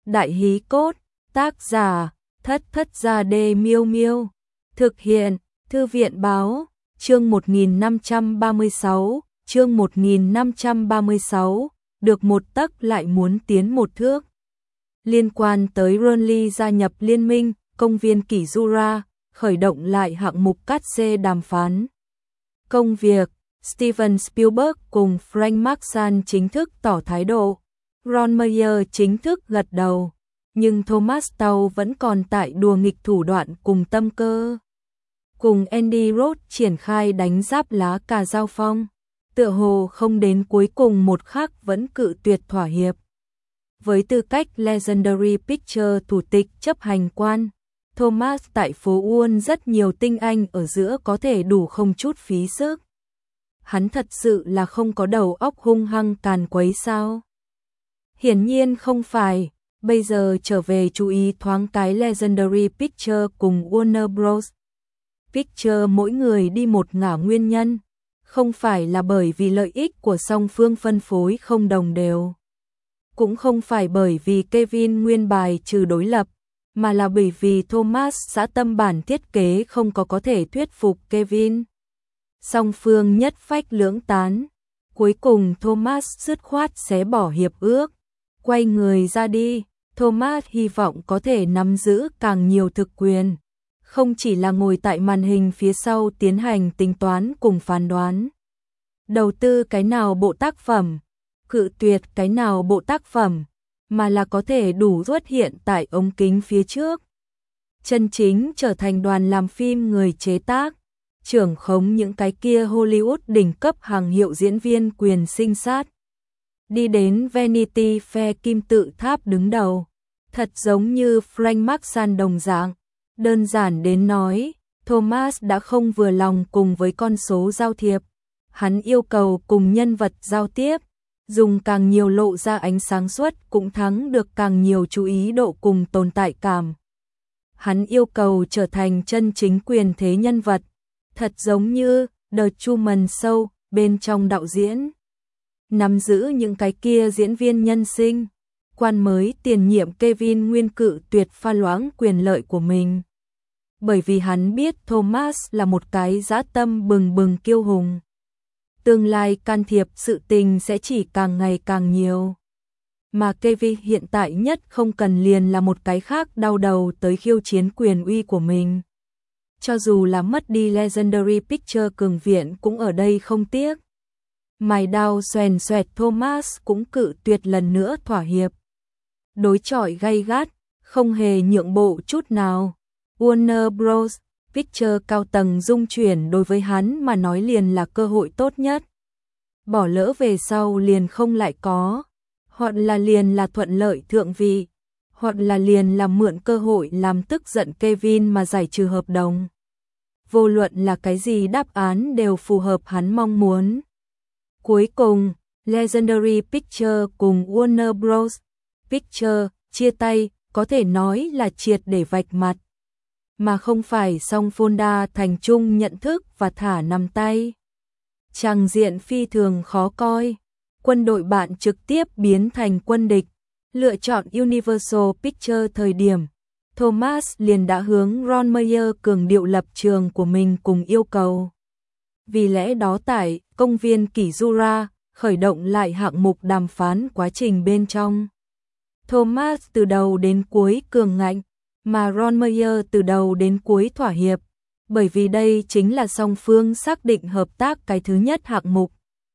Đại hí cốt, tác giả, Thất Thất Gia Đê Miêu Miêu. Thực hiện, Thư viện báo, chương 1536, chương 1536, được một tấc lại muốn tiến một thước. Liên quan tới Burnley gia nhập liên minh, công viên Kỷ Jura, khởi động lại hạng mục cắt xê đàm phán. Công việc, Steven Spielberg cùng Frank Marshall chính thức tỏ thái độ. Ron Meyer chính thức gật đầu, nhưng Thomas Towne vẫn còn tại đùa nghịch thủ đoạn cùng tâm cơ. Cùng Andy Roth triển khai đánh giáp lá cà giao phong, tựa hồ không đến cuối cùng một khắc vẫn cự tuyệt thỏa hiệp. Với tư cách Legendary Pictures thủ tịch chấp hành quan, Thomas tại phố Wall rất nhiều tinh anh ở giữa có thể đủ không chút phí sức. Hắn thật sự là không có đầu óc hung hăng càn quấy sao? Hiển nhiên không phải, bây giờ trở về chú ý thoáng cái Legendary Pictures cùng Warner Bros. Pictures mỗi người đi một ngả nguyên nhân, không phải là bởi vì lợi ích của song phương phân phối không đồng đều. Cũng không phải bởi vì Kevin nguyên bài trừ đối lập, mà là bởi vì Thomas dã tâm bản thiết kế không có thể thuyết phục Kevin. Song phương nhất phách lưỡng tán, cuối cùng Thomas dứt khoát xé bỏ hiệp ước, quay người ra đi. Thomas hy vọng có thể nắm giữ càng nhiều thực quyền, không chỉ là ngồi tại màn hình phía sau tiến hành tính toán cùng phán đoán. Đầu tư cái nào bộ tác phẩm, cự tuyệt cái nào bộ tác phẩm, mà là có thể đủ xuất hiện tại ống kính phía trước. Chân chính trở thành đoàn làm phim người chế tác, trưởng khống những cái kia Hollywood đỉnh cấp hàng hiệu diễn viên quyền sinh sát. Đi đến Vanity Fair kim tự tháp đứng đầu, thật giống như Frank Marshall đồng dạng. Đơn giản đến nói, Thomas đã không vừa lòng cùng với con số giao thiệp. Hắn yêu cầu cùng nhân vật giao tiếp, dùng càng nhiều lộ ra ánh sáng suất cũng thắng được càng nhiều chú ý độ cùng tồn tại cảm. Hắn yêu cầu trở thành chân chính quyền thế nhân vật, thật giống như The Truman Show bên trong đạo diễn. Nắm giữ những cái kia diễn viên nhân sinh, quan mới tiền nhiệm Kevin nguyên cự tuyệt pha loãng quyền lợi của mình. Bởi vì hắn biết Thomas là một cái dã tâm bừng bừng kiêu hùng. Tương lai can thiệp sự tình sẽ chỉ càng ngày càng nhiều. Mà Kevin hiện tại nhất không cần liền là một cái khác đau đầu tới khiêu chiến quyền uy của mình. Cho dù là mất đi Legendary Pictures cường viện cũng ở đây không tiếc. Mày đau xoèn xoẹt Thomas cũng cự tuyệt lần nữa thỏa hiệp. Đối chọi gay gắt, không hề nhượng bộ chút nào. Warner Bros. Pictures cao tầng dung chuyển đối với hắn mà nói liền là cơ hội tốt nhất. Bỏ lỡ về sau liền không lại có, hoặc là liền là thuận lợi thượng vị, hoặc là liền là mượn cơ hội làm tức giận Kevin mà giải trừ hợp đồng. Vô luận là cái gì đáp án đều phù hợp hắn mong muốn. Cuối cùng, Legendary Pictures cùng Warner Bros. Pictures chia tay, có thể nói là triệt để vạch mặt, mà không phải song Fonda thành chung nhận thức và thả nằm tay. Tràng diện phi thường khó coi, quân đội bạn trực tiếp biến thành quân địch, lựa chọn Universal Pictures thời điểm, Thomas liền đã hướng Ron Meyer cường điệu lập trường của mình cùng yêu cầu. Vì lẽ đó tại công viên Kỷ Jura khởi động lại hạng mục đàm phán quá trình bên trong. Thomas từ đầu đến cuối cường ngạnh, mà Ron Meyer từ đầu đến cuối thỏa hiệp, bởi vì đây chính là song phương xác định hợp tác cái thứ nhất hạng mục.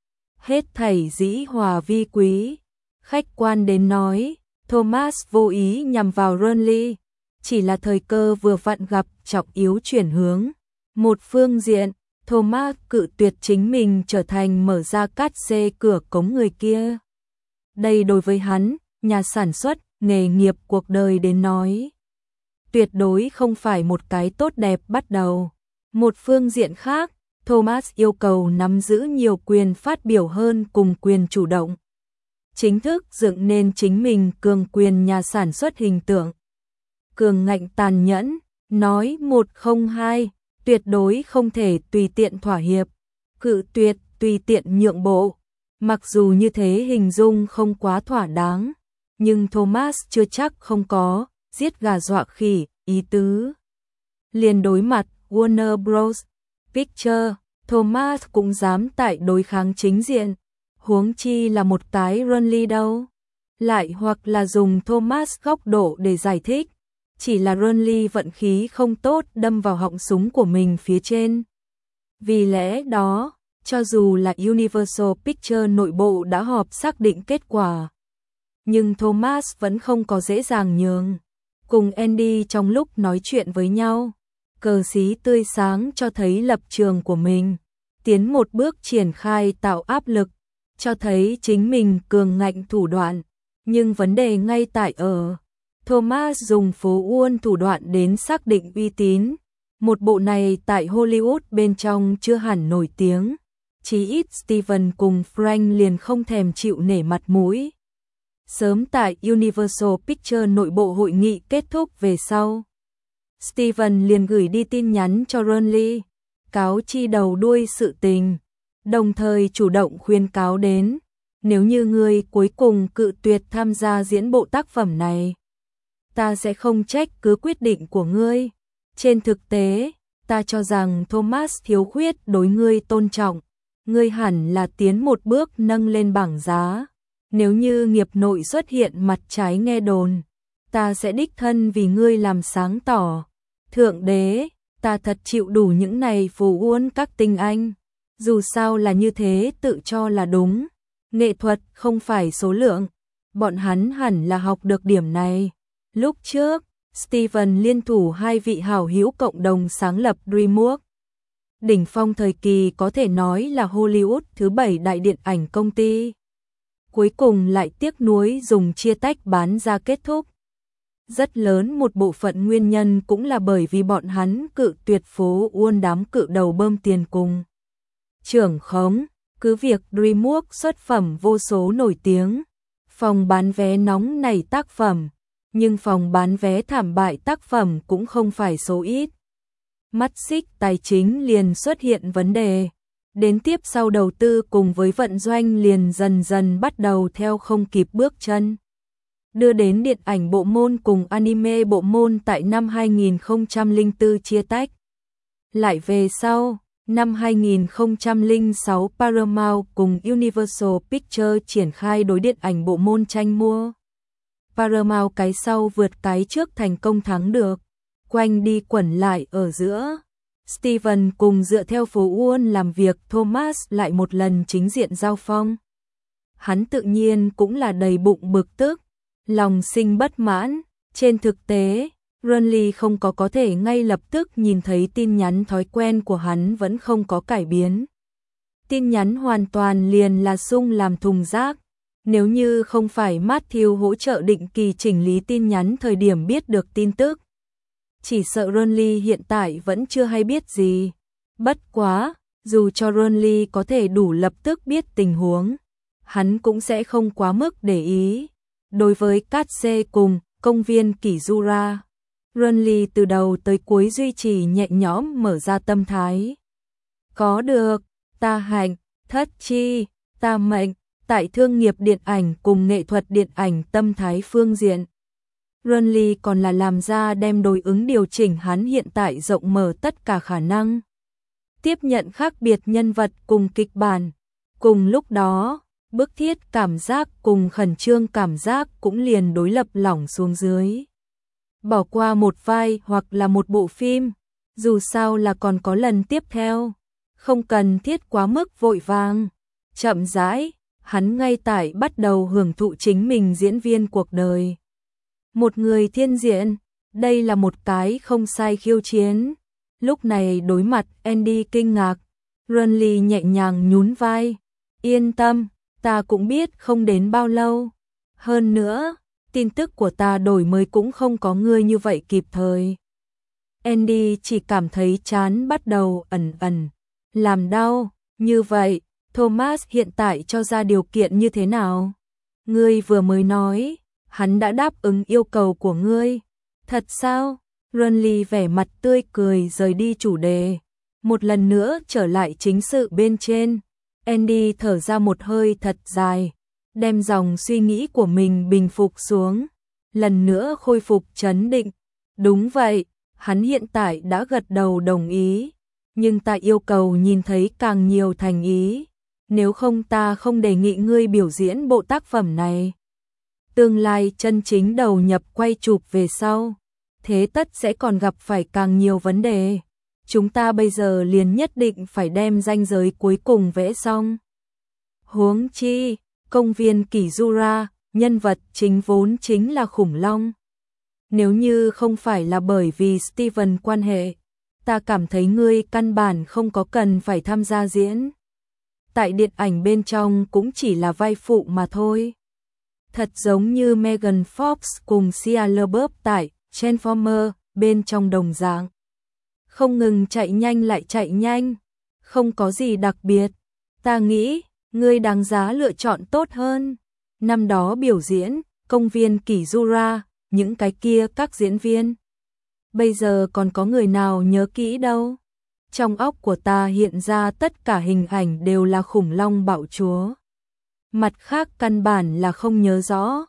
Hết thảy dĩ hòa vi quý, khách quan đến nói, Thomas vô ý nhằm vào Burnley, chỉ là thời cơ vừa vặn gặp trọng yếu chuyển hướng. Một phương diện, Thomas cự tuyệt chính mình trở thành mở ra cát xê cửa cống người kia. Đây đối với hắn, nhà sản xuất, nghề nghiệp cuộc đời đến nói, tuyệt đối không phải một cái tốt đẹp bắt đầu. Một phương diện khác, Thomas yêu cầu nắm giữ nhiều quyền phát biểu hơn cùng quyền chủ động. Chính thức dựng nên chính mình cường quyền nhà sản xuất hình tượng. Cường ngạnh tàn nhẫn, nói 102, tuyệt đối không thể tùy tiện thỏa hiệp, cự tuyệt tùy tiện nhượng bộ. Mặc dù như thế hình dung không quá thỏa đáng, nhưng Thomas chưa chắc không có giết gà dọa khỉ ý tứ. Liền đối mặt Warner Bros. Pictures, Thomas cũng dám tại đối kháng chính diện, huống chi là một cái Ronly đâu. Lại hoặc là dùng Thomas góc độ để giải thích, chỉ là Ronly vận khí không tốt đâm vào họng súng của mình phía trên. Vì lẽ đó, cho dù là Universal Pictures nội bộ đã họp xác định kết quả, nhưng Thomas vẫn không có dễ dàng nhường. Cùng Andy trong lúc nói chuyện với nhau, cờ xí tươi sáng cho thấy lập trường của mình, tiến một bước triển khai tạo áp lực, cho thấy chính mình cường ngạnh thủ đoạn. Nhưng vấn đề ngay tại ở, Thomas dùng phố Uôn thủ đoạn đến xác định uy tín. Một bộ này tại Hollywood bên trong chưa hẳn nổi tiếng, chí ít Steven cùng Frank liền không thèm chịu nể mặt mũi. Sớm tại Universal Pictures nội bộ hội nghị kết thúc về sau, Steven liền gửi đi tin nhắn cho Ronly, cáo chi đầu đuôi sự tình, đồng thời chủ động khuyên cáo đến, nếu như ngươi cuối cùng cự tuyệt tham gia diễn bộ tác phẩm này, ta sẽ không trách cứ quyết định của ngươi. Trên thực tế, ta cho rằng Thomas thiếu khuyết đối ngươi tôn trọng, ngươi hẳn là tiến một bước nâng lên bảng giá. Nếu như nghiệp nội xuất hiện mặt trái nghe đồn, ta sẽ đích thân vì ngươi làm sáng tỏ. Thượng đế, ta thật chịu đủ những này phù uốn các tinh anh. Dù sao là như thế tự cho là đúng. Nghệ thuật không phải số lượng, bọn hắn hẳn là học được điểm này. Lúc trước, Steven liên thủ hai vị hảo hữu cộng đồng sáng lập DreamWorks. Đỉnh phong thời kỳ có thể nói là Hollywood thứ 7 đại điện ảnh công ty. Cuối cùng lại tiếc nuối dùng chia tách bán ra kết thúc. Rất lớn một bộ phận nguyên nhân cũng là bởi vì bọn hắn cự tuyệt phố Uôn đám cự đầu bơm tiền cùng trưởng khống, cứ việc DreamWorks xuất phẩm vô số nổi tiếng, phòng bán vé nóng này tác phẩm, nhưng phòng bán vé thảm bại tác phẩm cũng không phải số ít. Mắt xích tài chính liền xuất hiện vấn đề, đến tiếp sau đầu tư cùng với vận doanh liền dần dần bắt đầu theo không kịp bước chân, đưa đến điện ảnh bộ môn cùng anime bộ môn tại năm 2004 chia tách. Lại về sau, năm 2006 Paramount cùng Universal Pictures triển khai đối điện ảnh bộ môn tranh mua. Paramount cái sau vượt cái trước thành công thắng được, quanh đi quẩn lại ở giữa. Steven cùng dựa theo phố Uôn làm việc, Thomas lại một lần chính diện giao phong. Hắn tự nhiên cũng là đầy bụng bực tức, lòng sinh bất mãn. Trên thực tế, Ronly không có thể ngay lập tức nhìn thấy tin nhắn, thói quen của hắn vẫn không có cải biến. Tin nhắn hoàn toàn liền là sung làm thùng rác. Nếu như không phải Matthew hỗ trợ định kỳ chỉnh lý tin nhắn thời điểm biết được tin tức, chỉ sợ Ronly hiện tại vẫn chưa hay biết gì. Bất quá, dù cho Ronly có thể đủ lập tức biết tình huống, hắn cũng sẽ không quá mức để ý. Đối với Katse cùng công viên Kizura, Ronly từ đầu tới cuối duy trì nhẹ nhõm mở ra tâm thái. Có được, ta hạnh, thất chi, ta mệnh, tại thương nghiệp điện ảnh cùng nghệ thuật điện ảnh tâm thái phương diện. Ronly còn là làm ra đem đối ứng điều chỉnh hắn hiện tại rộng mở tất cả khả năng. Tiếp nhận khác biệt nhân vật cùng kịch bản. Cùng lúc đó, bức thiết cảm giác cùng khẩn trương cảm giác cũng liền đối lập lỏng xuống dưới. Bỏ qua một vai hoặc là một bộ phim, dù sao là còn có lần tiếp theo. Không cần thiết quá mức vội vàng. Chậm rãi, hắn ngay tại bắt đầu hưởng thụ chính mình diễn viên cuộc đời. Một người thiên diện, đây là một cái không sai khiêu chiến. Lúc này đối mặt Andy kinh ngạc, Ronly nhẹ nhàng nhún vai. Yên tâm, ta cũng biết không đến bao lâu. Hơn nữa, tin tức của ta đổi mới cũng không có ngươi như vậy kịp thời. Andy chỉ cảm thấy chán bắt đầu ẩn ẩn làm đau. Như vậy, Thomas hiện tại cho ra điều kiện như thế nào? Ngươi vừa mới nói, hắn đã đáp ứng yêu cầu của ngươi. Thật sao? Ronly vẻ mặt tươi cười rời đi chủ đề. Một lần nữa trở lại chính sự bên trên. Andy thở ra một hơi thật dài. đem dòng suy nghĩ của mình bình phục xuống, lần nữa khôi phục trấn định. Đúng vậy, hắn hiện tại đã gật đầu đồng ý, nhưng ta yêu cầu nhìn thấy càng nhiều thành ý, nếu không ta không đề nghị ngươi biểu diễn bộ tác phẩm này. Tương lai chân chính đầu nhập quay chụp về sau, thế tất sẽ còn gặp phải càng nhiều vấn đề. Chúng ta bây giờ liền nhất định phải đem ranh giới cuối cùng vẽ xong. Huống chi, công viên Kizura, nhân vật chính vốn chính là khủng long. Nếu như không phải là bởi vì Steven quan hệ, ta cảm thấy ngươi căn bản không có cần phải tham gia diễn. Tại điện ảnh bên trong cũng chỉ là vai phụ mà thôi. Thật giống như Megan Fox cùng Shia LaBeouf tại Transformers bên trong đồng dạng. Không ngừng chạy nhanh lại chạy nhanh, không có gì đặc biệt. Ta nghĩ, ngươi đáng giá lựa chọn tốt hơn. Năm đó biểu diễn, công viên Kizura, những cái kia các diễn viên. Bây giờ còn có người nào nhớ kỹ đâu. Trong óc của ta hiện ra tất cả hình ảnh đều là khủng long bạo chúa. Mặt khác căn bản là không nhớ rõ.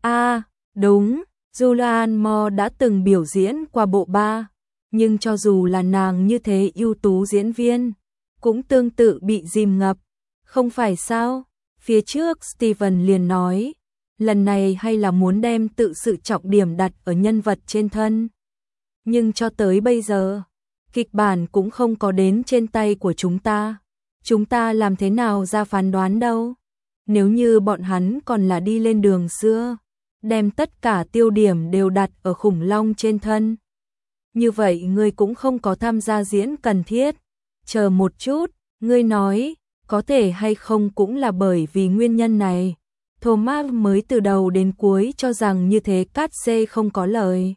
Đúng, Julianne Moore đã từng biểu diễn qua bộ 3. Nhưng cho dù là nàng như thế ưu tú diễn viên, cũng tương tự bị dìm ngập. Không phải sao? Phía trước Steven liền nói, lần này hay là muốn đem tự sự trọng điểm đặt ở nhân vật trên thân. Nhưng cho tới bây giờ, kịch bản cũng không có đến trên tay của chúng ta. Chúng ta làm thế nào ra phán đoán đâu? Nếu như bọn hắn còn là đi lên đường xưa, đem tất cả tiêu điểm đều đặt ở khủng long trên thân. Như vậy ngươi cũng không có tham gia diễn cần thiết. Chờ một chút, ngươi nói, có thể hay không cũng là bởi vì nguyên nhân này. Thomas mới từ đầu đến cuối cho rằng như thế cát xê không có lời.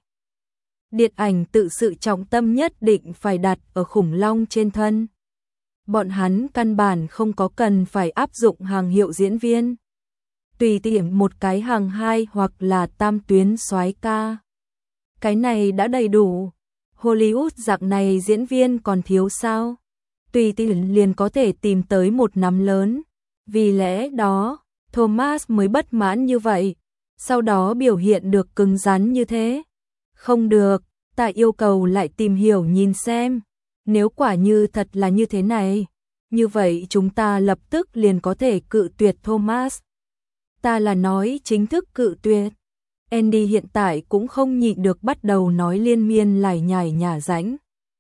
Điện ảnh tự sự trọng tâm nhất định phải đặt ở khủng long trên thân. Bọn hắn căn bản không có cần phải áp dụng hàng hiệu diễn viên. Tùy tiện một cái hàng 2 hoặc là tam tuyến soái ca. Cái này đã đầy đủ. Hollywood dạng này diễn viên còn thiếu sao? Tùy tiện liền có thể tìm tới một nắm lớn. Vì lẽ đó, Thomas mới bất mãn như vậy. Sau đó biểu hiện được cứng rắn như thế. Không được, ta yêu cầu lại tìm hiểu nhìn xem. Nếu quả như thật là như thế này, như vậy chúng ta lập tức liền có thể cự tuyệt Thomas. Ta là nói chính thức cự tuyệt. Andy hiện tại cũng không nhịn được bắt đầu nói liên miên lải nhải nhả rãnh.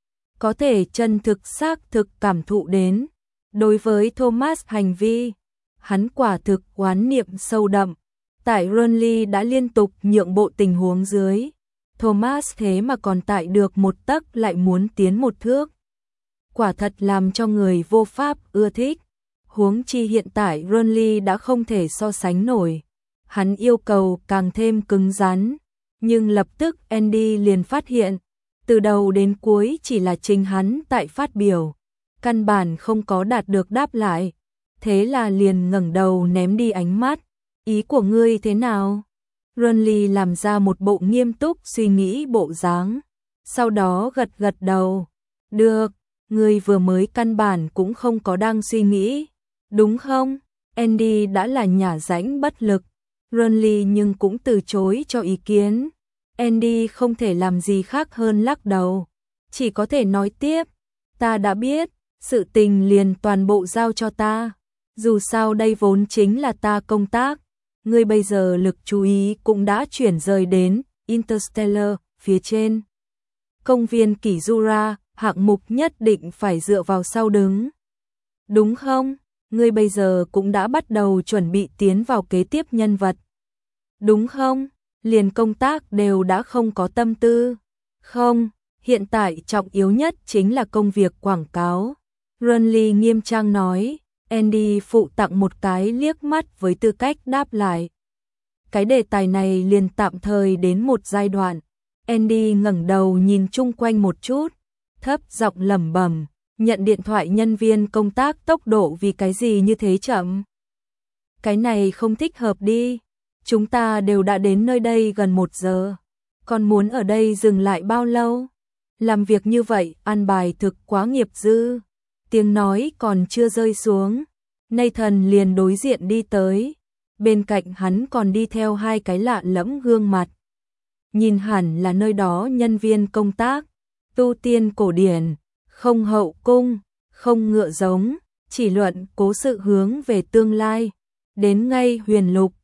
Có thể chân thực xác thực cảm thụ đến. Đối với Thomas hành vi, hắn quả thực oán niệm sâu đậm. Tại Ronly đã liên tục nhượng bộ tình huống dưới. Thomas thế mà còn tại được một tấc lại muốn tiến một thước. Quả thật làm cho người vô pháp ưa thích. Huống chi hiện tại Ronly đã không thể so sánh nổi. Hắn yêu cầu càng thêm cứng rắn. Nhưng lập tức Andy liền phát hiện, từ đầu đến cuối chỉ là chính hắn tại phát biểu. Căn bản không có đạt được đáp lại. Thế là liền ngẩng đầu ném đi ánh mắt. Ý của ngươi thế nào? Ronly làm ra một bộ nghiêm túc suy nghĩ bộ dáng. Sau đó gật gật đầu. Được, ngươi vừa mới căn bản cũng không có đang suy nghĩ. Đúng không? Andy đã là nhả rãnh bất lực. Ronly nhưng cũng từ chối cho ý kiến. Andy không thể làm gì khác hơn lắc đầu. Chỉ có thể nói tiếp. Ta đã biết, sự tình liền toàn bộ giao cho ta. Dù sao đây vốn chính là ta công tác. Ngươi bây giờ lực chú ý cũng đã chuyển rời đến Interstellar phía trên. Công viên Kizura, hạng mục nhất định phải dựa vào sau đứng. Đúng không? Ngươi bây giờ cũng đã bắt đầu chuẩn bị tiến vào kế tiếp nhân vật. Đúng không? Liền công tác đều đã không có tâm tư. Không, hiện tại trọng yếu nhất chính là công việc quảng cáo. Ronly nghiêm trang nói. Andy phụ tặng một cái liếc mắt với tư cách đáp lại. Cái đề tài này liền tạm thời đến một giai đoạn. Andy ngẩng đầu nhìn chung quanh một chút, thấp giọng lẩm bẩm, nhận điện thoại nhân viên công tác tốc độ vì cái gì như thế chậm. Cái này không thích hợp đi. Chúng ta đều đã đến nơi đây gần 1 giờ. Còn muốn ở đây dừng lại bao lâu? Làm việc như vậy, an bài thực quá nghiệp dư. Tiếng nói còn chưa rơi xuống, Nathan liền đối diện đi tới. bên cạnh hắn còn đi theo hai cái lạ lẫm gương mặt. Nhìn hẳn là nơi đó nhân viên công tác, tu tiên cổ điển, không hậu cung, không ngựa giống, chỉ luận cố sự hướng về tương lai. Đến ngay Huyền Lục,